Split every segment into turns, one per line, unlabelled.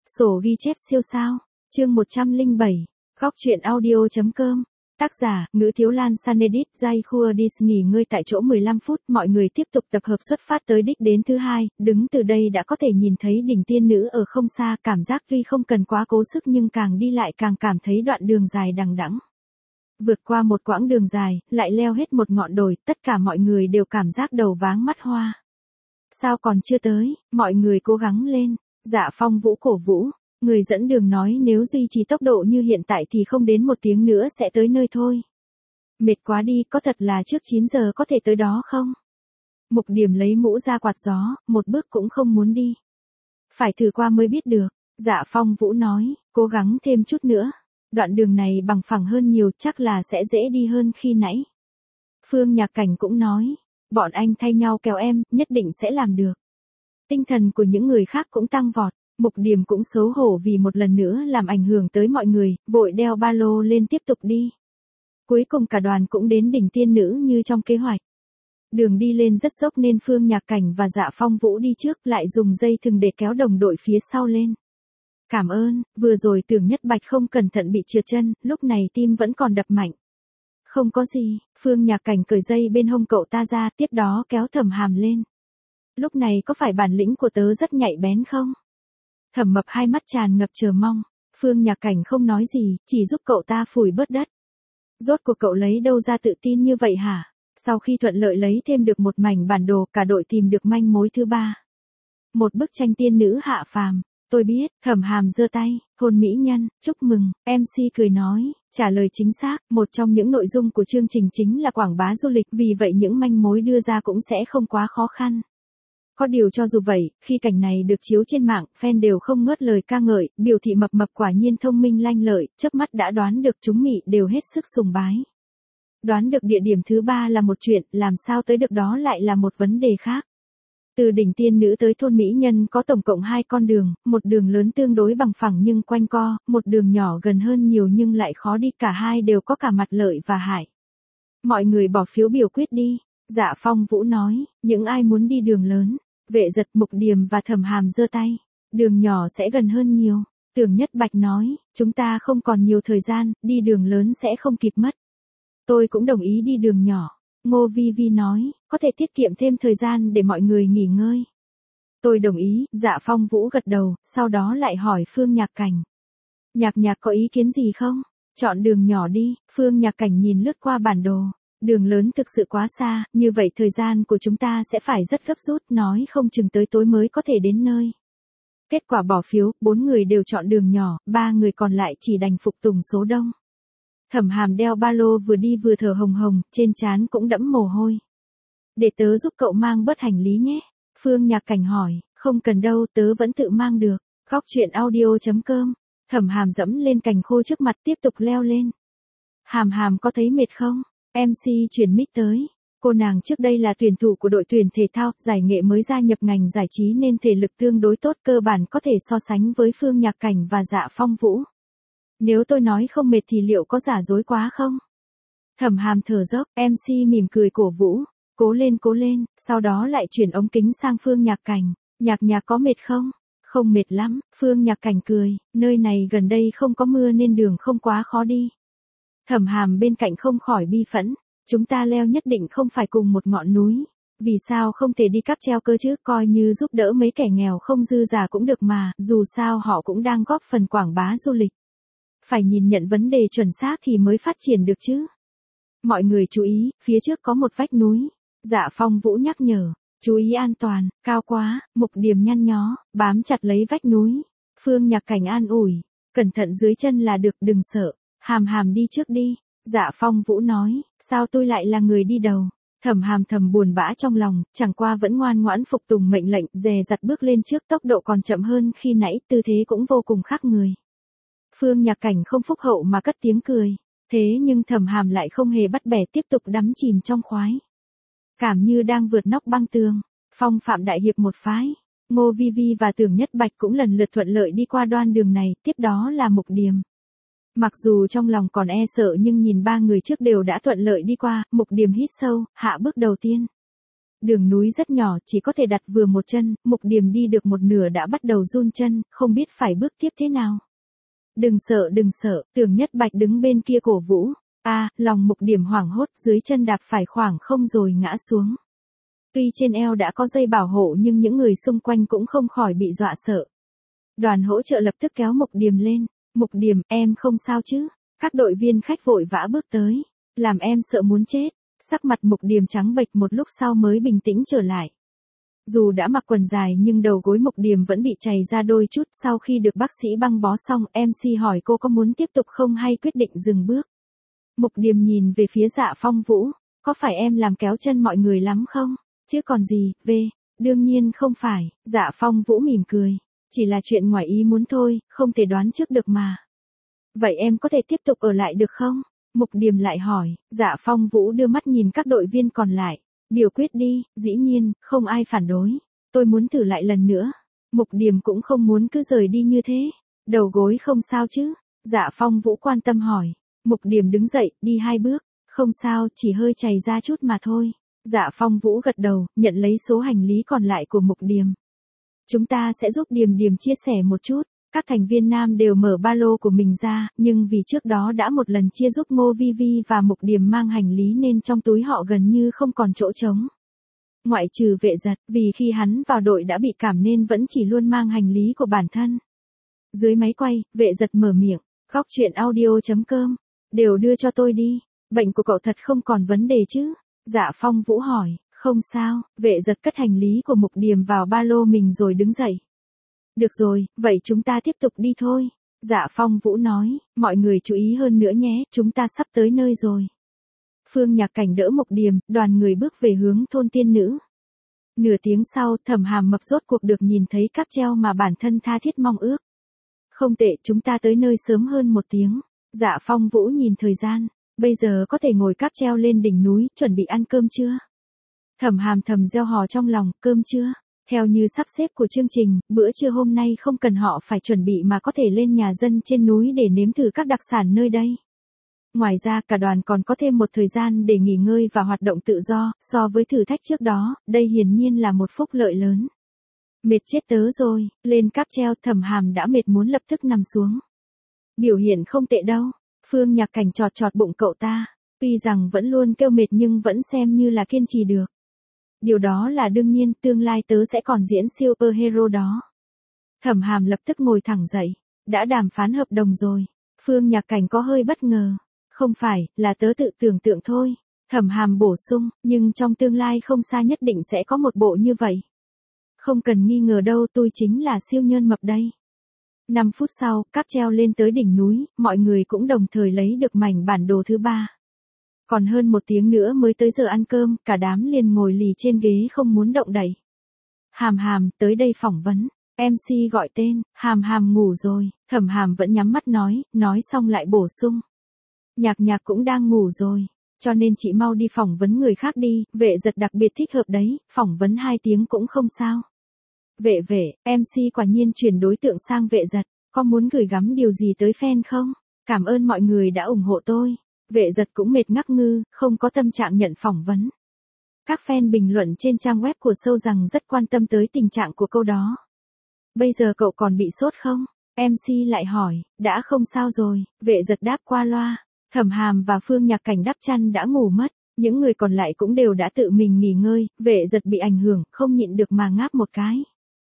Sổ ghi chép siêu sao, chương 107, góc truyện audio.com, tác giả, Ngữ Thiếu Lan Sanedit, Jai Khuadis nghỉ ngơi tại chỗ 15 phút, mọi người tiếp tục tập hợp xuất phát tới đích đến thứ hai, đứng từ đây đã có thể nhìn thấy đỉnh tiên nữ ở không xa, cảm giác tuy không cần quá cố sức nhưng càng đi lại càng cảm thấy đoạn đường dài đằng đẵng. Vượt qua một quãng đường dài, lại leo hết một ngọn đồi, tất cả mọi người đều cảm giác đầu váng mắt hoa. Sao còn chưa tới, mọi người cố gắng lên. Dạ Phong Vũ cổ vũ, người dẫn đường nói nếu duy trì tốc độ như hiện tại thì không đến 1 tiếng nữa sẽ tới nơi thôi. Mệt quá đi, có thật là trước 9 giờ có thể tới đó không? Mục Điểm lấy mũ ra quạt gió, một bước cũng không muốn đi. Phải thử qua mới biết được, Dạ Phong Vũ nói, cố gắng thêm chút nữa. Đoạn đường này bằng phẳng hơn nhiều, chắc là sẽ dễ đi hơn khi nãy. Phương Nhạc Cảnh cũng nói, bọn anh thay nhau kéo em, nhất định sẽ làm được. Tinh thần của những người khác cũng tăng vọt, Mục Điểm cũng xấu hổ vì một lần nữa làm ảnh hưởng tới mọi người, vội đeo ba lô lên tiếp tục đi. Cuối cùng cả đoàn cũng đến đỉnh tiên nữ như trong kế hoạch. Đường đi lên rất dốc nên Phương Nhạc Cảnh và Dạ Phong Vũ đi trước, lại dùng dây thừng để kéo đồng đội phía sau lên. Cảm ơn, vừa rồi Tưởng Nhất Bạch không cẩn thận bị trượt chân, lúc này tim vẫn còn đập mạnh. Không có gì, Phương Nhạc Cảnh cởi dây bên hông cậu ta ra, tiếp đó kéo Thẩm Hàm lên. Lúc này có phải bản lĩnh của tớ rất nhạy bén không? Thẩm Mập hai mắt tràn ngập chờ mong, Phương Nhạc Cảnh không nói gì, chỉ giúp cậu ta phủi bớt đất. Rốt cuộc cậu lấy đâu ra tự tin như vậy hả? Sau khi thuận lợi lấy thêm được một mảnh bản đồ, cả đội tìm được manh mối thứ 3. Một bức tranh tiên nữ hạ phàm. Tôi biết, Thẩm Hàm giơ tay, hôn mỹ nhân, chúc mừng, MC cười nói, trả lời chính xác, một trong những nội dung của chương trình chính là quảng bá du lịch, vì vậy những manh mối đưa ra cũng sẽ không quá khó khăn. Có điều cho dù vậy, khi cảnh này được chiếu trên mạng, fan đều không ngớt lời ca ngợi, biểu thị Mập Mập quả nhiên thông minh lanh lợi, chớp mắt đã đoán được, chúng mị đều hết sức sùng bái. Đoán được địa điểm thứ 3 là một chuyện, làm sao tới được đó lại là một vấn đề khác. Từ đỉnh tiên nữ tới thôn mỹ nhân có tổng cộng 2 con đường, một đường lớn tương đối bằng phẳng nhưng quanh co, một đường nhỏ gần hơn nhiều nhưng lại khó đi, cả hai đều có cả mặt lợi và hại. Mọi người bỏ phiếu biểu quyết đi. Dạ Phong Vũ nói, những ai muốn đi đường lớn, Vệ Giật, Mục Điểm và Thẩm Hàm giơ tay. Đường nhỏ sẽ gần hơn nhiều. Tưởng Nhất Bạch nói, chúng ta không còn nhiều thời gian, đi đường lớn sẽ không kịp mất. Tôi cũng đồng ý đi đường nhỏ. Ngô Vi Vi nói, có thể tiết kiệm thêm thời gian để mọi người nghỉ ngơi. Tôi đồng ý, Dạ Phong Vũ gật đầu, sau đó lại hỏi Phương Nhạc Cảnh. Nhạc Nhạc có ý kiến gì không? Chọn đường nhỏ đi, Phương Nhạc Cảnh nhìn lướt qua bản đồ. Đường lớn thực sự quá xa, như vậy thời gian của chúng ta sẽ phải rất gấp rút, nói không chừng tới tối mới có thể đến nơi. Kết quả bỏ phiếu, 4 người đều chọn đường nhỏ, 3 người còn lại chỉ đành phục tùng số đông. Thẩm Hàm đeo ba lô vừa đi vừa thở hồng hồng, trên trán cũng đẫm mồ hôi. Để tớ giúp cậu mang bớt hành lý nhé. Phương Nhạc Cảnh hỏi, không cần đâu, tớ vẫn tự mang được. Góc truyện audio.com, Thẩm Hàm dẫm lên cành khô trước mặt tiếp tục leo lên. Hàm Hàm có thấy mệt không? MC chuyển mic tới. Cô nàng trước đây là tuyển thủ của đội tuyển thể thao, giải nghệ mới gia nhập ngành giải trí nên thể lực tương đối tốt, cơ bản có thể so sánh với Phương Nhạc Cảnh và Dạ Phong Vũ. Nếu tôi nói không mệt thì liệu có giả dối quá không? Thẩm Hàm thở dốc, MC mỉm cười cổ vũ, cố lên, sau đó lại chuyển ống kính sang Phương Nhạc Cảnh, Nhạc Nhạc có mệt không? Không mệt lắm, Phương Nhạc Cảnh cười, nơi này gần đây không có mưa nên đường không quá khó đi. Thẩm Hàm bên cạnh không khỏi bi phẫn, chúng ta leo nhất định không phải cùng một ngọn núi, vì sao không thể đi cáp treo cơ chứ, coi như giúp đỡ mấy kẻ nghèo không dư giả cũng được mà, dù sao họ cũng đang góp phần quảng bá du lịch. Phải nhìn nhận vấn đề chuẩn xác thì mới phát triển được chứ. Mọi người chú ý, phía trước có một vách núi. Dạ Phong Vũ nhắc nhở, chú ý an toàn, cao quá. Mục Điểm nhăn nhó, bám chặt lấy vách núi. Phương Nhạc Cảnh an ủi, cẩn thận dưới chân là được, đừng sợ. Hàm Hàm đi trước đi. Dạ Phong Vũ nói, sao tôi lại là người đi đầu? Thẩm Hàm thầm buồn bã trong lòng, chẳng qua vẫn ngoan ngoãn phục tùng mệnh lệnh, dè dặt bước lên trước, tốc độ còn chậm hơn khi nãy, tư thế cũng vô cùng khác người. Phương Nhạc Cảnh không phúc hậu mà cất tiếng cười, thế nhưng Thẩm Hàm lại không hề bắt bẻ, tiếp tục đắm chìm trong khoái. Cảm như đang vượt nóc băng tường. Phong Phạm đại hiệp một phái. Ngô Vi Vi và Tưởng Nhất Bạch cũng lần lượt thuận lợi đi qua đoạn đường này, tiếp đó là Mục Điểm. Mặc dù trong lòng còn e sợ nhưng nhìn 3 người trước đều đã thuận lợi đi qua, Mục Điểm hít sâu, hạ bước đầu tiên. Đường núi rất nhỏ, chỉ có thể đặt vừa một chân, Mục Điềm đi được một nửa đã bắt đầu run chân, không biết phải bước tiếp thế nào. Đừng sợ, Tưởng Nhất Bạch đứng bên kia cổ vũ. Lòng Mục Điềm hoảng hốt, dưới chân đạp phải khoảng không rồi ngã xuống. Tuy trên eo đã có dây bảo hộ nhưng những người xung quanh cũng không khỏi bị dọa sợ. Đoàn hỗ trợ lập tức kéo Mục Điềm lên. Mục Điềm, em không sao chứ? Các đội viên khách vội vã bước tới. Làm em sợ muốn chết. Sắc mặt Mục Điềm trắng bệch một lúc sau mới bình tĩnh trở lại. Dù đã mặc quần dài nhưng đầu gối Mục Điềm vẫn bị chày ra đôi chút. Sau khi được bác sĩ băng bó xong, MC hỏi cô có muốn tiếp tục không hay quyết định dừng bước. Mục Điềm nhìn về phía Dạ Phong Vũ. Có phải em làm kéo chân mọi người lắm không? Chứ còn gì, đương nhiên không phải. Dạ Phong Vũ mỉm cười. Chỉ là chuyện ngoài ý muốn thôi, không thể đoán trước được mà. Vậy em có thể tiếp tục ở lại được không? Mục Điềm lại hỏi. Dạ Phong Vũ đưa mắt nhìn các đội viên còn lại. Biểu quyết đi, dĩ nhiên, không ai phản đối. Tôi muốn thử lại lần nữa. Mục Điềm cũng không muốn cứ rời đi như thế. Đầu gối không sao chứ? Dạ Phong Vũ quan tâm hỏi. Mục Điềm đứng dậy, đi 2 bước. Không sao, chỉ hơi chày ra chút mà thôi. Dạ Phong Vũ gật đầu, nhận lấy số hành lý còn lại của Mục Điềm. Chúng ta sẽ giúp Điềm Điềm chia sẻ một chút. Các thành viên nam đều mở ba lô của mình ra, nhưng vì trước đó đã một lần chia giúp Ngô Vi Vi và Mục Điềm mang hành lý nên trong túi họ gần như không còn chỗ trống. Ngoại trừ Vệ Giật, vì khi hắn vào đội đã bị cảm nên vẫn chỉ luôn mang hành lý của bản thân. Dưới máy quay, Vệ Giật mở miệng. Góc chuyện audio.com. Đều đưa cho tôi đi. Bệnh của cậu thật không còn vấn đề chứ? Dạ Phong Vũ hỏi. Không sao. Vệ Giật cất hành lý của Mục Điềm vào ba lô mình rồi đứng dậy. Được rồi, vậy chúng ta tiếp tục đi thôi. Dạ Phong Vũ nói. Mọi người chú ý hơn nữa nhé, chúng ta sắp tới nơi rồi. Phương Nhạc Cảnh đỡ Mục Điềm, đoàn người bước về hướng thôn tiên nữ. Nửa tiếng sau, Thẩm Hàm Mập rốt cuộc được nhìn thấy cáp treo mà bản thân tha thiết mong ước. Không tệ, chúng ta tới nơi sớm hơn 1 tiếng. Dạ Phong Vũ nhìn thời gian. Bây giờ có thể ngồi cáp treo lên đỉnh núi, chuẩn bị ăn cơm chưa? Thẩm Hàm thầm gieo hò trong lòng, cơm chưa? Theo như sắp xếp của chương trình, bữa trưa hôm nay không cần họ phải chuẩn bị mà có thể lên nhà dân trên núi để nếm thử các đặc sản nơi đây. Ngoài ra cả đoàn còn có thêm một thời gian để nghỉ ngơi và hoạt động tự do, so với thử thách trước đó, đây hiển nhiên là một phúc lợi lớn. Mệt chết tớ rồi, lên cáp treo Thẩm Hàm đã mệt muốn lập tức nằm xuống. Biểu hiện không tệ đâu, Phương Nhạc Cảnh chọt chọt bụng cậu ta, tuy rằng vẫn luôn kêu mệt nhưng vẫn xem như là kiên trì được. Điều đó là đương nhiên, tương lai tớ sẽ còn diễn superhero đó. Thẩm Hàm lập tức ngồi thẳng dậy, đã đàm phán hợp đồng rồi. Phương Nhạc Cảnh có hơi bất ngờ. Không phải, là tớ tự tưởng tượng thôi. Thẩm Hàm bổ sung, nhưng trong tương lai không xa nhất định sẽ có một bộ như vậy. Không cần nghi ngờ đâu, tôi chính là siêu nhân mập đây. 5 phút sau, cáp treo lên tới đỉnh núi, mọi người cũng đồng thời lấy được mảnh bản đồ thứ 3. Còn hơn 1 tiếng nữa mới tới giờ ăn cơm, cả đám liền ngồi lì trên ghế không muốn động đậy. Hàm Hàm, tới đây phỏng vấn. MC gọi tên, Hàm Hàm ngủ rồi, Thẩm Hàm vẫn nhắm mắt nói xong lại bổ sung. Nhạc Nhạc cũng đang ngủ rồi, cho nên chị mau đi phỏng vấn người khác đi, Vệ Giật đặc biệt thích hợp đấy, phỏng vấn 2 tiếng cũng không sao. Vệ, MC quả nhiên chuyển đối tượng sang Vệ Giật, có muốn gửi gắm điều gì tới fan không? Cảm ơn mọi người đã ủng hộ tôi. Vệ Giật cũng mệt ngắc ngư, không có tâm trạng nhận phỏng vấn. Các fan bình luận trên trang web của show rằng rất quan tâm tới tình trạng của câu đó. Bây giờ cậu còn bị sốt không? MC lại hỏi, đã không sao rồi, Vệ Giật đáp qua loa. Thẩm Hàm và Phương Nhạc Cảnh đắp chăn đã ngủ mất, những người còn lại cũng đều đã tự mình nghỉ ngơi, Vệ Giật bị ảnh hưởng, không nhịn được mà ngáp một cái.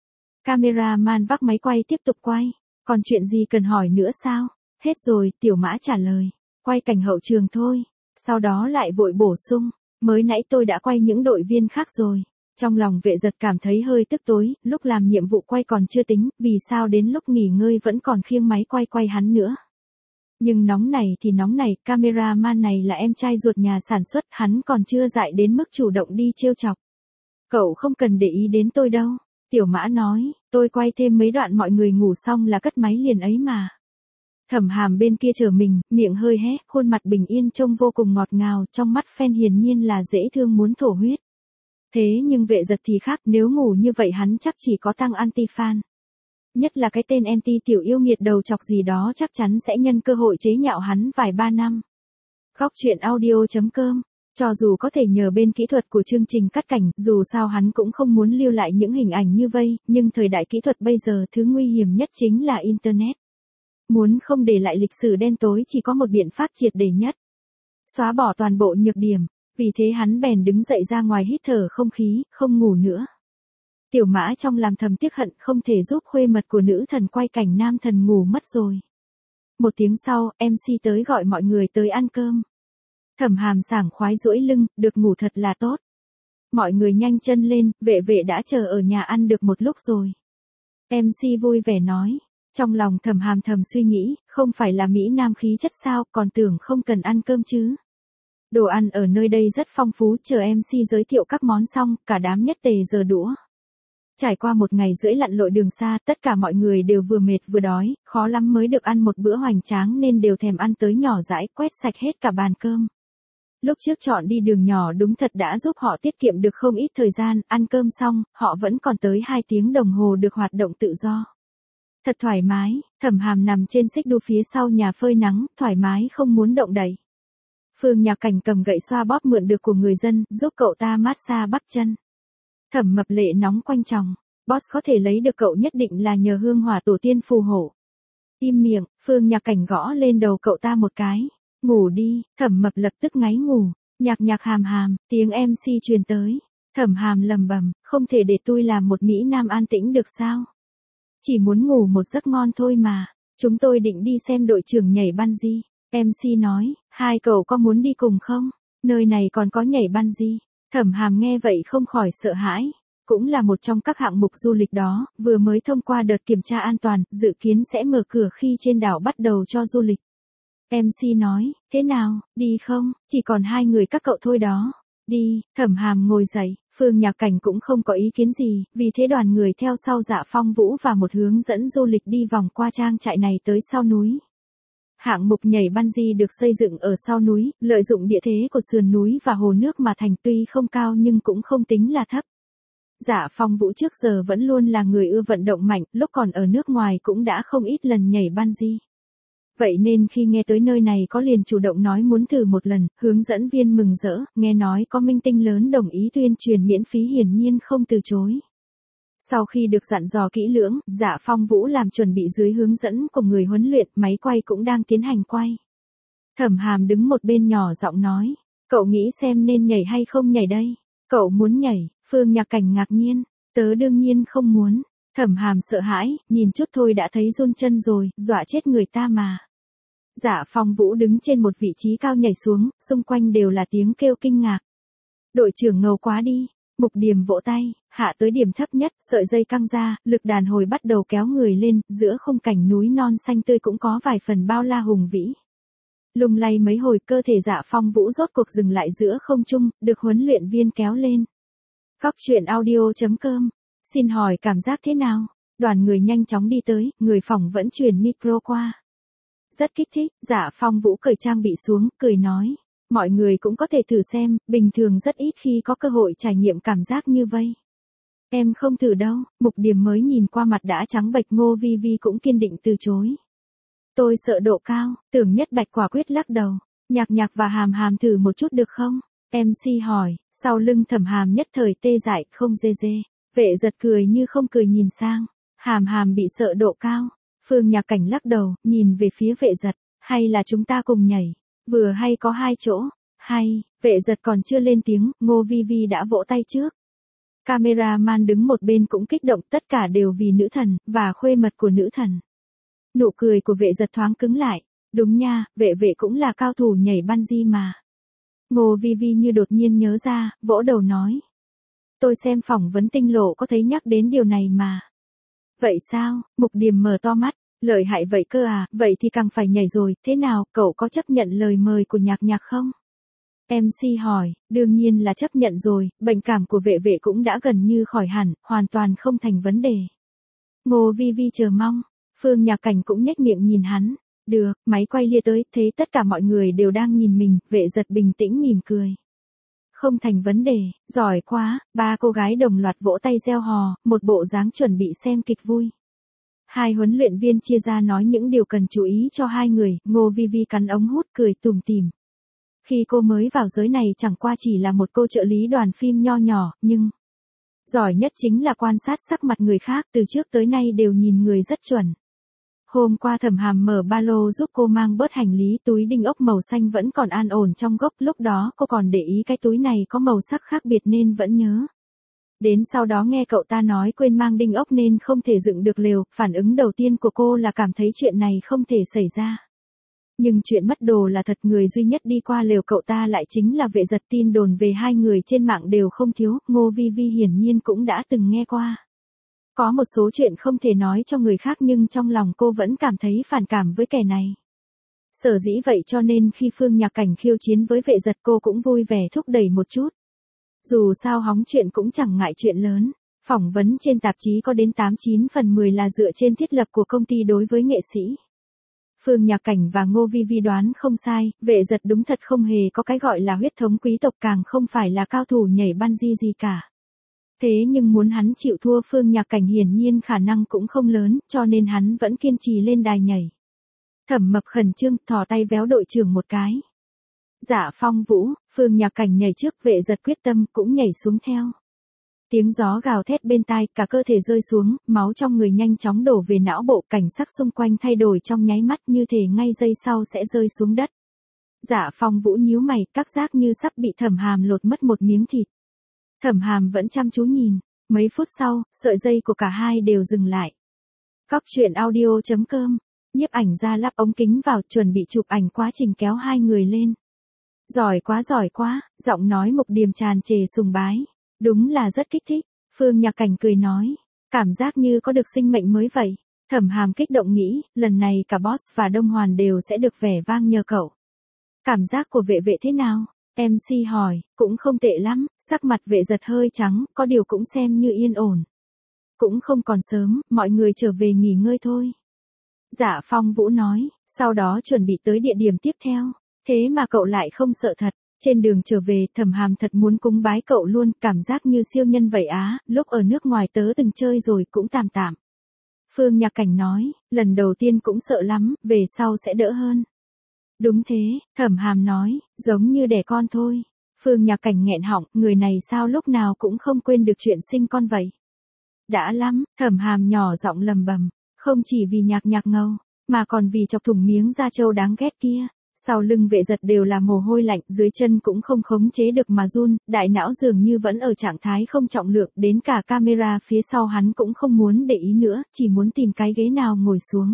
Cameraman vác máy quay tiếp tục quay, còn chuyện gì cần hỏi nữa sao? Hết rồi, Tiểu Mã trả lời, quay cảnh hậu trường thôi, sau đó lại vội bổ sung, mới nãy tôi đã quay những đội viên khác rồi. Trong lòng Vệ Giật cảm thấy hơi tức tối, lúc làm nhiệm vụ quay còn chưa tính, vì sao đến lúc nghỉ ngơi vẫn còn khiêng máy quay hắn nữa. Nhưng nóng này thì nóng này, cameraman này là em trai ruột nhà sản xuất, hắn còn chưa dại đến mức chủ động đi trêu chọc. Cậu không cần để ý đến tôi đâu. Tiểu Mã nói, tôi quay thêm mấy đoạn mọi người ngủ xong là cất máy liền ấy mà. Thẩm Hàm bên kia chờ mình, miệng hơi hé, khuôn mặt bình yên trông vô cùng ngọt ngào, trong mắt fan hiển nhiên là dễ thương muốn thổ huyết. Thế nhưng Vệ Giật thì khác, nếu ngủ như vậy hắn chắc chỉ có tăng anti-fan. Nhất là cái tên anti tiểu yêu nghiệt đầu chọc gì đó chắc chắn sẽ nhân cơ hội chế nhạo hắn vài 3 năm. Góc chuyện audio.com Cho dù có thể nhờ bên kỹ thuật của chương trình cắt cảnh, dù sao hắn cũng không muốn lưu lại những hình ảnh như vây, nhưng thời đại kỹ thuật bây giờ thứ nguy hiểm nhất chính là Internet. Muốn không để lại lịch sử đen tối chỉ có một biện pháp triệt để nhất. Xóa bỏ toàn bộ nhược điểm, vì thế hắn bèn đứng dậy ra ngoài hít thở không khí, không ngủ nữa. Tiểu Mã trong làm thầm tiếc hận không thể giúp khuê mật của nữ thần quay cảnh nam thần ngủ mất rồi. Một tiếng sau, MC tới gọi mọi người tới ăn cơm. Thẩm Hàm sảng khoái duỗi lưng, được ngủ thật là tốt. Mọi người nhanh chân lên, vệ vệ đã chờ ở nhà ăn được một lúc rồi. MC vui vẻ nói. Trong lòng Thẩm Hàm thầm suy nghĩ, không phải là Mỹ Nam khí chất sao, còn tưởng không cần ăn cơm chứ. Đồ ăn ở nơi đây rất phong phú, chờ MC giới thiệu các món xong, cả đám nhất tề giơ đũa. Trải qua một ngày rưỡi lặn lội đường xa, tất cả mọi người đều vừa mệt vừa đói, khó lắm mới được ăn một bữa hoành tráng nên đều thèm ăn tới nhỏ dãi, quét sạch hết cả bàn cơm. Lúc trước chọn đi đường nhỏ đúng thật đã giúp họ tiết kiệm được không ít thời gian, ăn cơm xong, họ vẫn còn tới 2 tiếng đồng hồ được hoạt động tự do. Thật thoải mái, Thẩm Hàm nằm trên xích đu phía sau nhà phơi nắng, thoải mái không muốn động đậy. Phương Nhạc Cảnh cầm gậy xoa bóp mượn được của người dân, giúp cậu ta massage bắp chân. Thẩm Mập Lệ nóng quanh chòng, boss có thể lấy được cậu nhất định là nhờ hương hỏa tổ tiên phù hộ. Im miệng, Phương Nhạc Cảnh gõ lên đầu cậu ta một cái. Ngủ đi, Thẩm Mập lập tức ngáy ngủ. Nhạc nhạc hàm hàm, tiếng MC truyền tới. Thẩm Hàm lầm bầm, không thể để tôi làm một Mỹ Nam an tĩnh được sao? Chỉ muốn ngủ một giấc ngon thôi mà. Chúng tôi định đi xem đội trưởng nhảy bungee. MC nói, hai cậu có muốn đi cùng không? Nơi này còn có nhảy bungee. Thẩm Hàm nghe vậy không khỏi sợ hãi. Cũng là một trong các hạng mục du lịch đó, vừa mới thông qua đợt kiểm tra an toàn, dự kiến sẽ mở cửa khi trên đảo bắt đầu cho du lịch. MC nói, thế nào, đi không, chỉ còn 2 người các cậu thôi đó. Đi, Thẩm Hàm ngồi dậy, Phương Nhạc Cảnh cũng không có ý kiến gì, vì thế đoàn người theo sau Dạ Phong Vũ và một hướng dẫn du lịch đi vòng qua trang trại này tới sau núi. Hạng mục nhảy bungee được xây dựng ở sau núi, lợi dụng địa thế của sườn núi và hồ nước mà thành, tuy không cao nhưng cũng không tính là thấp. Dạ Phong Vũ trước giờ vẫn luôn là người ưa vận động mạnh, lúc còn ở nước ngoài cũng đã không ít lần nhảy bungee. Vậy nên khi nghe tới nơi này có liền chủ động nói muốn thử một lần, hướng dẫn viên mừng rỡ, nghe nói có minh tinh lớn đồng ý tuyên truyền miễn phí hiển nhiên không từ chối. Sau khi được dặn dò kỹ lưỡng, Dạ Phong Vũ làm chuẩn bị dưới hướng dẫn của người huấn luyện, máy quay cũng đang tiến hành quay. Thẩm Hàm đứng một bên nhỏ giọng nói, cậu nghĩ xem nên nhảy hay không nhảy đây? Cậu muốn nhảy, Phương Nhạc Cảnh ngạc nhiên, tớ đương nhiên không muốn. Thẩm Hàm sợ hãi, nhìn chút thôi đã thấy run chân rồi, dọa chết người ta mà. Dạ Phong Vũ đứng trên một vị trí cao nhảy xuống, xung quanh đều là tiếng kêu kinh ngạc. Đội trưởng ngầu quá đi. Mục Điềm vỗ tay, hạ tới điểm thấp nhất, sợi dây căng ra, lực đàn hồi bắt đầu kéo người lên, giữa khung cảnh núi non xanh tươi cũng có vài phần bao la hùng vĩ. Lung lay mấy hồi cơ thể Dạ Phong Vũ rốt cuộc dừng lại giữa không trung, được huấn luyện viên kéo lên. Góc truyện audio.com, xin hỏi cảm giác thế nào? Đoàn người nhanh chóng đi tới, người phỏng vẫn truyền micro qua. Rất kích thích, Dạ Phong Vũ cởi trang bị xuống, cười nói. Mọi người cũng có thể thử xem, bình thường rất ít khi có cơ hội trải nghiệm cảm giác như vây. Em không thử đâu, Mục Điềm mới nhìn qua mặt đã trắng bệch Ngô Vi Vi cũng kiên định từ chối. Tôi sợ độ cao, Tưởng Nhất Bạch quả quyết lắc đầu. Nhạc Nhạc và Hàm Hàm thử một chút được không? MC hỏi, sau lưng Thẩm Hàm nhất thời tê dại, không dê dê. Vệ Giật cười như không cười nhìn sang. Hàm Hàm bị sợ độ cao. Phương Nhạc Cảnh lắc đầu, nhìn về phía Vệ Giật, hay là chúng ta cùng nhảy? Vừa hay có 2 chỗ, hay, Vệ Giật còn chưa lên tiếng, Ngô Vi Vi đã vỗ tay trước. Cameraman đứng một bên cũng kích động, tất cả đều vì nữ thần, và khuê mật của nữ thần. Nụ cười của Vệ Giật thoáng cứng lại, đúng nha, vệ vệ cũng là cao thủ nhảy bungee mà. Ngô Vi Vi như đột nhiên nhớ ra, vỗ đầu nói. Tôi xem phỏng vấn Tinh Lộ có thấy nhắc đến điều này mà. Vậy sao, Mục Điềm mở to mắt. Lợi hại vậy cơ à, vậy thì càng phải nhảy rồi, thế nào, cậu có chấp nhận lời mời của Nhạc Nhạc không? MC hỏi, đương nhiên là chấp nhận rồi, bệnh cảm của vệ vệ cũng đã gần như khỏi hẳn, hoàn toàn không thành vấn đề. Ngô Vi Vi chờ mong, Phương Nhạc Cảnh cũng nhếch miệng nhìn hắn, được, máy quay lia tới, thấy tất cả mọi người đều đang nhìn mình, Vệ Giật bình tĩnh mỉm cười. Không thành vấn đề, giỏi quá, 3 cô gái đồng loạt vỗ tay reo hò, một bộ dáng chuẩn bị xem kịch vui. 2 huấn luyện viên chia ra nói những điều cần chú ý cho 2 người, Ngô Vi Vi cắn ống hút cười tủm tỉm. Khi cô mới vào giới này chẳng qua chỉ là một cô trợ lý đoàn phim nho nhỏ, nhưng giỏi nhất chính là quan sát sắc mặt người khác, từ trước tới nay đều nhìn người rất chuẩn. Hôm qua Thẩm Hàm mở ba lô giúp cô mang bớt hành lý, túi đinh ốc màu xanh vẫn còn an ổn trong gốc, lúc đó cô còn để ý cái túi này có màu sắc khác biệt nên vẫn nhớ. Đến sau đó nghe cậu ta nói quên mang đinh ốc nên không thể dựng được lều, phản ứng đầu tiên của cô là cảm thấy chuyện này không thể xảy ra. Nhưng chuyện mất đồ là thật, người duy nhất đi qua lều cậu ta lại chính là Vệ Giật, tin đồn về hai người trên mạng đều không thiếu, Ngô Vi Vi hiển nhiên cũng đã từng nghe qua. Có một số chuyện không thể nói cho người khác nhưng trong lòng cô vẫn cảm thấy phản cảm với kẻ này. Sở dĩ vậy cho nên khi Phương Nhạc Cảnh khiêu chiến với Vệ Giật cô cũng vui vẻ thúc đẩy một chút. Dù sao hóng chuyện cũng chẳng ngại chuyện lớn. Phỏng vấn trên tạp chí có đến 89 phần 10 là dựa trên thiết lập của công ty đối với nghệ sĩ. Phương Nhạc Cảnh và Ngô Vi Vi đoán không sai, Vệ Giật đúng thật không hề có cái gọi là huyết thống quý tộc, càng không phải là cao thủ nhảy bungee gì cả. Thế nhưng muốn hắn chịu thua Phương Nhạc Cảnh hiển nhiên khả năng cũng không lớn, cho nên hắn vẫn kiên trì lên đài nhảy. Thẩm Mập khẩn trương, thò tay véo đội trưởng một cái. Dạ Phong Vũ, Phương Nhạc Cảnh nhảy trước, Vệ Giật quyết tâm cũng nhảy xuống theo. Tiếng gió gào thét bên tai, cả cơ thể rơi xuống, máu trong người nhanh chóng đổ về não bộ, cảnh sắc xung quanh thay đổi trong nháy mắt, như thể ngay giây sau sẽ rơi xuống đất. Dạ Phong Vũ nhíu mày, các giác như sắp bị Thẩm Hàm lột mất một miếng thịt. Thẩm Hàm vẫn chăm chú nhìn, mấy phút sau, sợi dây của cả hai đều dừng lại. Cóc truyện audio.com, nhiếp ảnh ra lắp ống kính vào, chuẩn bị chụp ảnh quá trình kéo hai người lên. Giỏi quá, giọng nói Mục Điềm tràn trề sùng bái. Đúng là rất kích thích, Phương Nhạc Cảnh cười nói, cảm giác như có được sinh mệnh mới vậy. Thẩm Hàm kích động nghĩ, lần này cả Boss và Đông Hoàn đều sẽ được vẻ vang nhờ cậu. Cảm giác của Vệ Vệ thế nào? MC hỏi, cũng không tệ lắm, sắc mặt Vệ Giật hơi trắng, có điều cũng xem như yên ổn. Cũng không còn sớm, mọi người trở về nghỉ ngơi thôi. Dạ Phong Vũ nói, sau đó chuẩn bị tới địa điểm tiếp theo, thế mà cậu lại không sợ thật. Trên đường trở về, Thẩm Hàm thật muốn cúng bái cậu luôn, cảm giác như siêu nhân vậy á, lúc ở nước ngoài tớ từng chơi rồi cũng tạm tạm. Phương Nhạc Cảnh nói, lần đầu tiên cũng sợ lắm, về sau sẽ đỡ hơn. Đúng thế, Thẩm Hàm nói, giống như đẻ con thôi. Phương Nhạc Cảnh nghẹn họng, người này sao lúc nào cũng không quên được chuyện sinh con vậy. Đã lắm, Thẩm Hàm nhỏ giọng lầm bầm, không chỉ vì nhạc ngầu, mà còn vì chọc thủng miếng da trâu đáng ghét kia. Sau lưng Vệ Giật đều là mồ hôi lạnh, dưới chân cũng không khống chế được mà run, đại não dường như vẫn ở trạng thái không trọng lượng, đến cả camera phía sau hắn cũng không muốn để ý nữa, chỉ muốn tìm cái ghế nào ngồi xuống.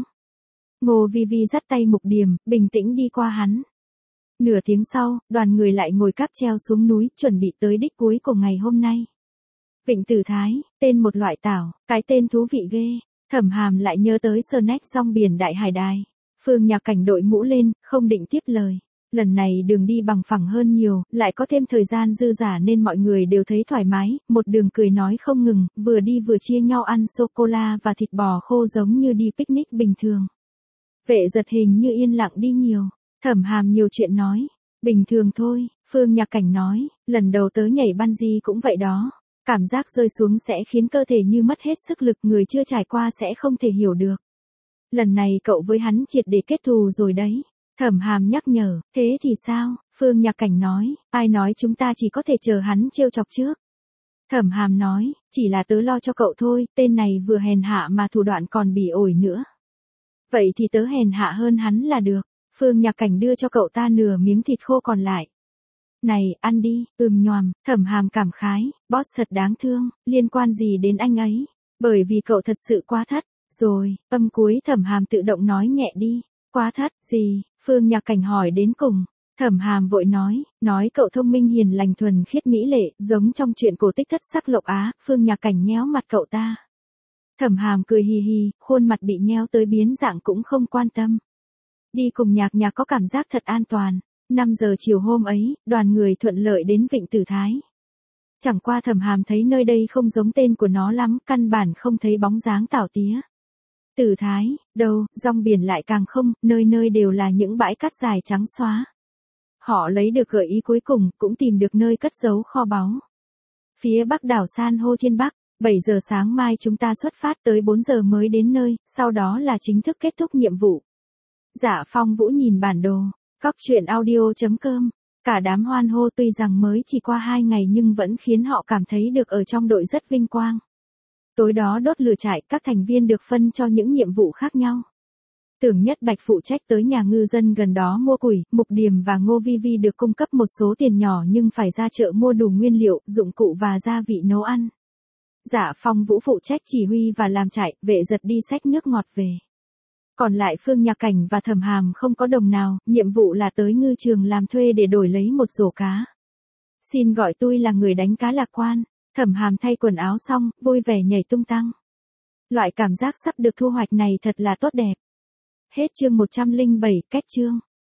Ngô Vi Vi dắt tay Mục Điềm, bình tĩnh đi qua hắn. Nửa tiếng sau, đoàn người lại ngồi cáp treo xuống núi, chuẩn bị tới đích cuối của ngày hôm nay. Vịnh Tử Thái, tên một loại tảo, cái tên thú vị ghê. Thẩm Hàm lại nhớ tới Snack rong biển Đại Hải Đài. Phương Nhạc Cảnh đội mũ lên, không định tiếp lời. Lần này đường đi bằng phẳng hơn nhiều, lại có thêm thời gian dư dả nên mọi người đều thấy thoải mái, một đường cười nói không ngừng, vừa đi vừa chia nhau ăn sô-cô-la và thịt bò khô giống như đi picnic bình thường. Vệ Giật hình như yên lặng đi nhiều, Thẩm Hàm nhiều chuyện nói. Bình thường thôi, Phương Nhạc Cảnh nói, lần đầu tớ nhảy bungee cũng vậy đó. Cảm giác rơi xuống sẽ khiến cơ thể như mất hết sức lực, người chưa trải qua sẽ không thể hiểu được. Lần này cậu với hắn triệt để kết thù rồi đấy. Thẩm Hàm nhắc nhở, thế thì sao? Phương Nhạc Cảnh nói, ai nói chúng ta chỉ có thể chờ hắn trêu chọc trước. Thẩm Hàm nói, chỉ là tớ lo cho cậu thôi, tên này vừa hèn hạ mà thủ đoạn còn bỉ ổi nữa. Vậy thì tớ hèn hạ hơn hắn là được. Phương Nhạc Cảnh đưa cho cậu ta nửa miếng thịt khô còn lại. Này, ăn đi, nhoàm, Thẩm Hàm cảm khái, Boss thật đáng thương, liên quan gì đến anh ấy? Bởi vì cậu thật sự quá thất. Rồi, âm cuối Thẩm Hàm tự động nói nhẹ đi. Quá thất, gì? Phương Nhạc Cảnh hỏi đến cùng. Thẩm Hàm vội nói cậu thông minh hiền lành thuần khiết mỹ lệ, giống trong chuyện cổ tích Thất Sắc Lộc Á. Phương Nhạc Cảnh nhéo mặt cậu ta. Thẩm Hàm cười hì hì, khuôn mặt bị nhéo tới biến dạng cũng không quan tâm. Đi cùng Nhạc có cảm giác thật an toàn. 5 giờ chiều hôm ấy, đoàn người thuận lợi đến Vịnh Tử Thái. Chẳng qua Thẩm Hàm thấy nơi đây không giống tên của nó lắm, căn bản không thấy bóng dáng tảo tía. Tử Thái, đâu, rong biển lại càng không, nơi nơi đều là những bãi cát dài trắng xóa. Họ lấy được gợi ý cuối cùng, cũng tìm được nơi cất giấu kho báu. Phía bắc đảo san hô Thiên Bắc, 7 giờ sáng mai chúng ta xuất phát, tới 4 giờ mới đến nơi, sau đó là chính thức kết thúc nhiệm vụ. Dạ Phong Vũ nhìn bản đồ, cóc truyện audio.com Cả đám hoan hô tuy rằng mới chỉ qua 2 ngày nhưng vẫn khiến họ cảm thấy được ở trong đội rất vinh quang. Tối đó đốt lửa trại, các thành viên được phân cho những nhiệm vụ khác nhau. Tưởng Nhất Bạch phụ trách tới nhà ngư dân gần đó mua củi, Mục Điềm và Ngô Vi Vi được cung cấp một số tiền nhỏ nhưng phải ra chợ mua đủ nguyên liệu, dụng cụ và gia vị nấu ăn. Dạ Phong Vũ phụ trách chỉ huy và làm trại, Vệ Giật đi xách nước ngọt về. Còn lại Phương Nhạc Cảnh và Thẩm Hàm không có đồng nào, nhiệm vụ là tới ngư trường làm thuê để đổi lấy một rổ cá. Xin gọi tôi là người đánh cá lạc quan. Thẩm Hàm thay quần áo xong, vui vẻ nhảy tung tăng. Loại cảm giác sắp được thu hoạch này thật là tốt đẹp. Hết chương 107, kết chương.